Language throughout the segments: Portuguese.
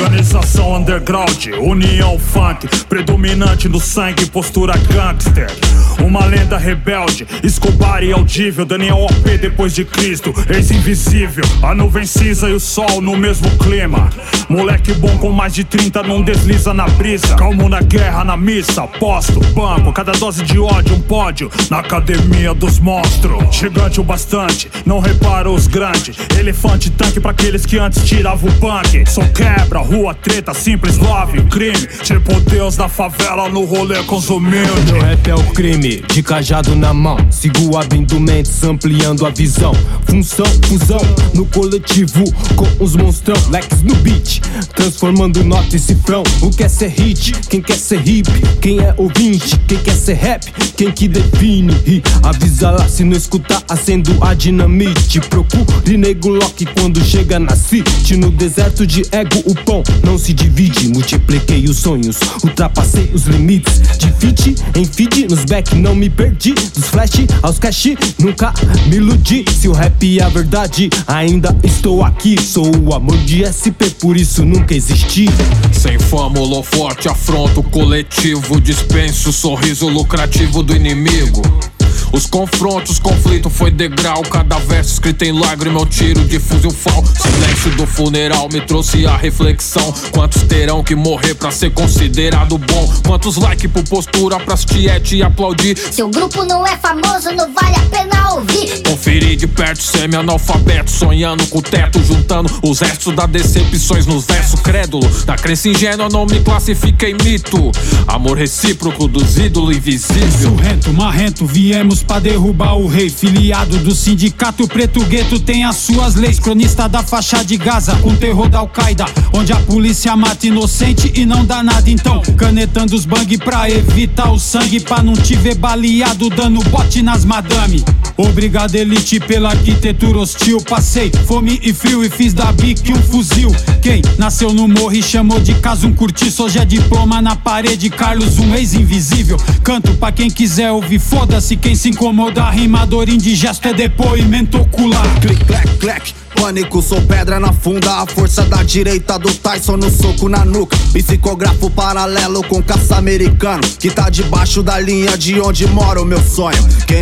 Organização underground, união funk, predominante no sangue, postura gangster. Uma lenda rebelde, Escobar e audível, Daniel OP depois de Cristo, ex-invisível. A nuvem cinza e o sol no mesmo clima. Moleque bom com mais de 30 não desliza na brisa. Calmo na guerra, na missa, posto, banco. Cada dose de ódio, um pódio na academia dos monstros. Gigante o bastante, não repara os grandes. Elefante tanque pra aqueles que antes tiravam o punk. Só quebra, rua, treta, simples, love, crime. Tipo Deus da favela no rolê com os humildes. Meu rap é o crime, de cajado na mão. Sigo abrindo mentes, ampliando a visão. Função, fusão, no coletivo com os monstrão. Lex no beat, transformando nota e cifrão. O que é ser hit? Quem quer ser hip? Quem é ouvinte? Quem quer ser rap? Quem que define? E avisa lá, se não escutar, acendo a dinamite. Procure nego Loki quando chega na city. No deserto de ego o pão não se divide. Multipliquei os sonhos, ultrapassei os limites. De feat em feed, nos back não me perdi. Dos flash aos cash, nunca me iludi. Se o rap é a verdade, ainda estou aqui. Sou o amor de SP, por isso nunca existi. Sem fama, holoforte, afronto coletivo. Dispenso o sorriso lucrativo do inimigo. Os confrontos, conflito foi degrau. Cada verso escrito em lágrima, eu tiro de fuzil fal. Silêncio do funeral me trouxe a reflexão. Quantos terão que morrer pra ser considerado bom? Quantos like por postura pras tiete aplaudir? Se o grupo não é famoso, não vale a pena ouvir. Conferi de perto, semi-analfabeto, sonhando com o teto, juntando os restos das decepções nos versos crédulo. Na crença ingênua não me classifiquei mito. Amor recíproco dos ídolos invisíveis. Surrento, marrento, viemos pra derrubar o rei. Filiado do sindicato preto, gueto tem as suas leis. Cronista da faixa de Gaza, com terror da Al-Qaeda, onde a polícia mata inocente e não dá nada. Então, canetando os bang pra evitar o sangue, pra não te ver baleado, dando bote nas madame. Obrigado elite pela arquitetura hostil. Passei fome e frio e fiz da bique um fuzil. Quem nasceu no morro e chamou de casa um curtiço, hoje é diploma na parede, Carlos, um ex-invisível. Canto pra quem quiser ouvir, foda-se quem se incomoda. Rimador indigesto é depoimento ocular. Click, clack, clack. Pânico, sou pedra na funda. A força da direita do Tyson no soco na nuca. Psicografo paralelo com caça americano, que tá debaixo da linha de onde mora o meu sonho.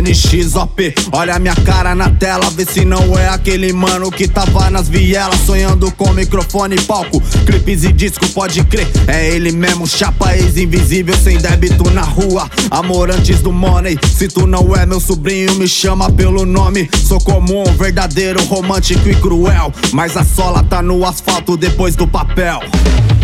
KNXOP, olha minha cara na tela, vê se não é aquele mano que tava nas vielas, sonhando com microfone e palco, clipes e disco, pode crer. É ele mesmo, chapa ex-invisível, sem débito na rua. Amor antes do money, se tu não é meu sobrinho, me chama pelo nome. Sou comum, verdadeiro, romântico e cruel, mas a sola tá no asfalto depois do papel.